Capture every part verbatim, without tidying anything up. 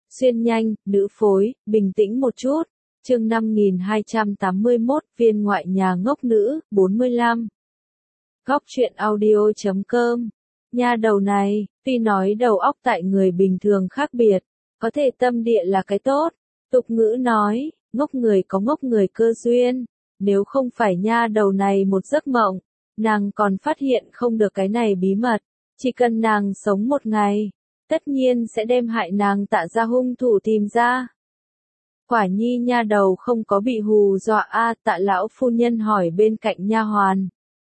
Xuyên nhanh, nữ phối, bình tĩnh một chút. Chương năm nghìn hai trăm tám mươi mốt, viên ngoại nhà ngốc nữ, bốn mươi lăm. Góc truyện audio chấm com. Nha đầu này, tuy nói đầu óc tại người bình thường khác biệt, có thể tâm địa là cái tốt. Tục ngữ nói, ngốc người có ngốc người cơ duyên. Nếu không phải nha đầu này một giấc mộng, nàng còn phát hiện không được cái này bí mật. Chỉ cần nàng sống một ngày, tất nhiên sẽ đem hại nàng Tạ gia hung thủ tìm ra. Quả nhi nha đầu không có bị hù dọa a, Tạ lão phu nhân hỏi bên cạnh nha hoàn.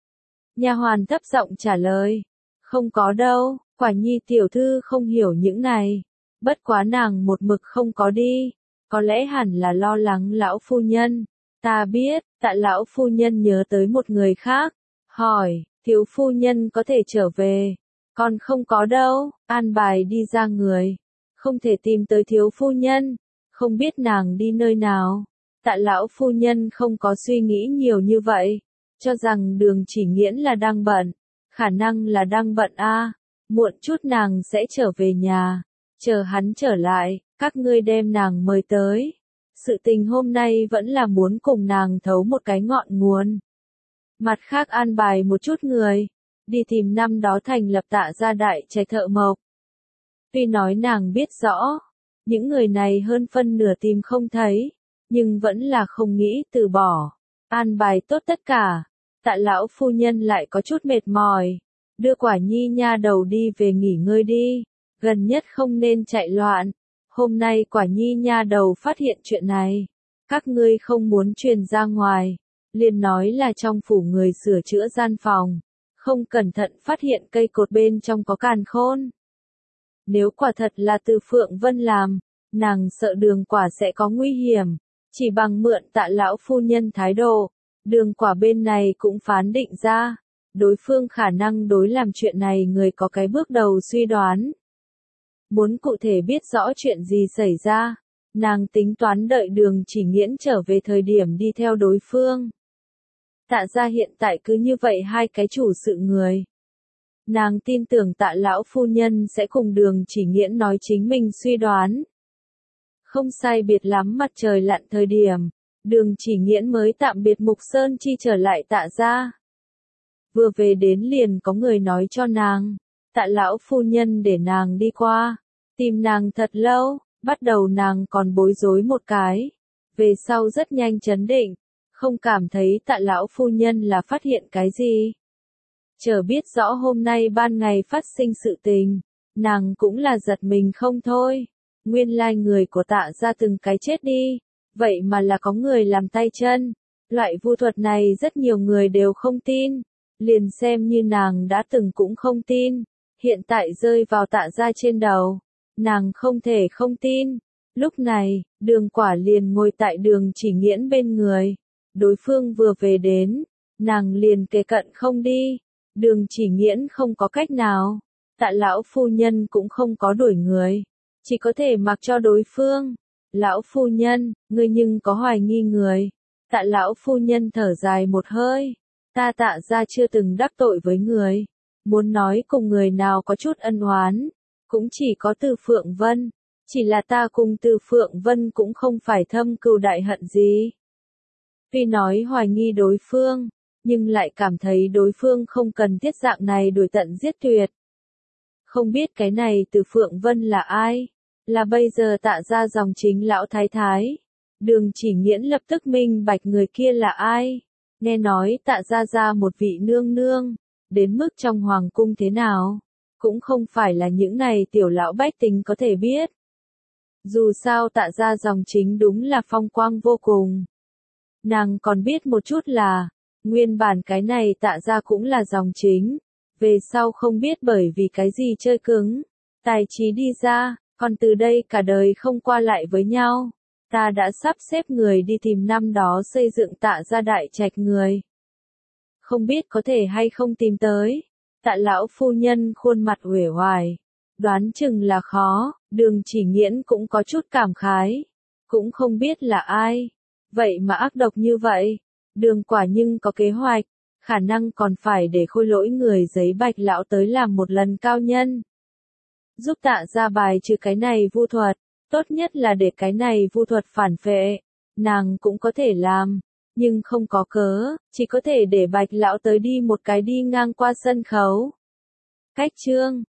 Nha hoàn thấp giọng trả lời, không có đâu, quả nhi tiểu thư không hiểu những này. Bất quá nàng một mực không có đi, có lẽ hẳn là lo lắng lão phu nhân. Ta biết, Tạ lão phu nhân nhớ tới một người khác, hỏi, thiếu phu nhân có thể trở về. Còn không có đâu, an bài đi ra người. Không thể tìm tới thiếu phu nhân, không biết nàng đi nơi nào. Tạ lão phu nhân không có suy nghĩ nhiều như vậy, cho rằng Đường Chỉ Nghiễn là đang bận, khả năng là đang bận a, muộn chút nàng sẽ trở về nhà, chờ hắn trở lại, các ngươi đem nàng mời tới. Sự tình hôm nay vẫn là muốn cùng nàng thấu một cái ngọn nguồn. Mặt khác an bài một chút người, đi tìm năm đó thành lập Tạ gia đại trạch thợ mộc. Tuy nói nàng biết rõ, những người này hơn phân nửa tìm không thấy, nhưng vẫn là không nghĩ từ bỏ. An bài tốt tất cả, Tạ lão phu nhân lại có chút mệt mỏi, đưa Quả nhi nha đầu đi về nghỉ ngơi đi, gần nhất không nên chạy loạn. Hôm nay Quả nhi nha đầu phát hiện chuyện này, các ngươi không muốn truyền ra ngoài, liền nói là trong phủ người sửa chữa gian phòng, không cẩn thận phát hiện cây cột bên trong có càn khôn. Nếu quả thật là từ Phượng Vân làm, nàng sợ Đường Quả sẽ có nguy hiểm, chỉ bằng mượn Tạ lão phu nhân thái độ, Đường Quả bên này cũng phán định ra, đối phương khả năng đối làm chuyện này người có cái bước đầu suy đoán. Muốn cụ thể biết rõ chuyện gì xảy ra, nàng tính toán đợi Đường Chỉ Nghiễn trở về thời điểm đi theo đối phương. Tạ gia hiện tại cứ như vậy hai cái chủ sự người. Nàng tin tưởng Tạ lão phu nhân sẽ cùng Đường Chỉ Nghiễn nói chính mình suy đoán. Không sai biệt lắm mặt trời lặn thời điểm, Đường Chỉ Nghiễn mới tạm biệt Mục Sơn Chi trở lại Tạ gia. Vừa về đến liền có người nói cho nàng, Tạ lão phu nhân để nàng đi qua, tìm nàng thật lâu, bắt đầu nàng còn bối rối một cái, về sau rất nhanh chấn định, không cảm thấy Tạ lão phu nhân là phát hiện cái gì. Chờ biết rõ hôm nay ban ngày phát sinh sự tình, nàng cũng là giật mình không thôi. Nguyên lai người của Tạ gia từng cái chết đi, vậy mà là có người làm tay chân. Loại vu thuật này rất nhiều người đều không tin, liền xem như nàng đã từng cũng không tin. Hiện tại rơi vào Tạ gia trên đầu, nàng không thể không tin. Lúc này, Đường Quả liền ngồi tại Đường Chỉ Nghiễn bên người. Đối phương vừa về đến, nàng liền kề cận không đi. Đường Chỉ Nghiễn không có cách nào, Tạ lão phu nhân cũng không có đuổi người, chỉ có thể mặc cho đối phương. Lão phu nhân, ngươi nhưng có hoài nghi người. Tạ lão phu nhân thở dài một hơi, ta Tạ gia chưa từng đắc tội với người, muốn nói cùng người nào có chút ân oán, cũng chỉ có Từ Phượng Vân, chỉ là ta cùng Từ Phượng Vân cũng không phải thâm cừu đại hận gì. Tuy nói hoài nghi đối phương, nhưng lại cảm thấy đối phương không cần thiết dạng này đuổi tận giết tuyệt. Không biết cái này Từ Phượng Vân là ai? Là bây giờ Tạ gia dòng chính lão thái thái. Đường Chỉ Nghiễn lập tức minh bạch người kia là ai. Nghe nói Tạ gia ra một vị nương nương, đến mức trong hoàng cung thế nào, cũng không phải là những này tiểu lão bách tính có thể biết. Dù sao Tạ gia dòng chính đúng là phong quang vô cùng. Nàng còn biết một chút là, nguyên bản cái này Tạ gia cũng là dòng chính, về sau không biết bởi vì cái gì chơi cứng, tài trí đi ra, còn từ đây cả đời không qua lại với nhau. Ta đã sắp xếp người đi tìm năm đó xây dựng Tạ gia đại trạch người. Không biết có thể hay không tìm tới. Tạ lão phu nhân khuôn mặt uể oải, đoán chừng là khó. Đường Chỉ Nghiễn cũng có chút cảm khái, cũng không biết là ai, vậy mà ác độc như vậy. Đường Quả nhưng có kế hoạch, khả năng còn phải để Khôi Lỗi người giấy bạch lão tới làm một lần cao nhân, giúp Tạ gia bài trừ cái này vu thuật. Tốt nhất là để cái này vu thuật phản phệ. Nàng cũng có thể làm, nhưng không có cớ, chỉ có thể để Bạch lão tới đi một cái đi ngang qua sân khấu. Cách chương